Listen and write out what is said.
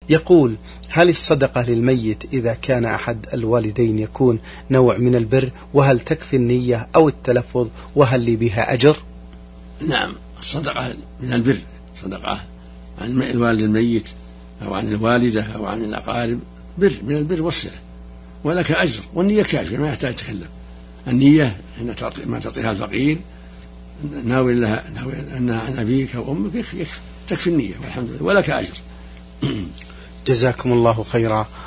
يقول: هل الصدقة للميت إذا كان أحد الوالدين يكون نوع من البر؟ وهل تكفي النية أو التلفظ؟ وهل لي بها أجر؟ نعم، الصدقة من البر، صدقة عن الوالد الميت أو عن الوالدة أو عن الأقارب بر من البر والصلة، ولك أجر، والنية كافية ما يحتاج تكلم. النية إن ما تعطيها الفقير ناوي لها أنها عن أبيك أو أمك يكفي، تكفي النية والحمد لله ولك أجر. جزاكم الله خيرا.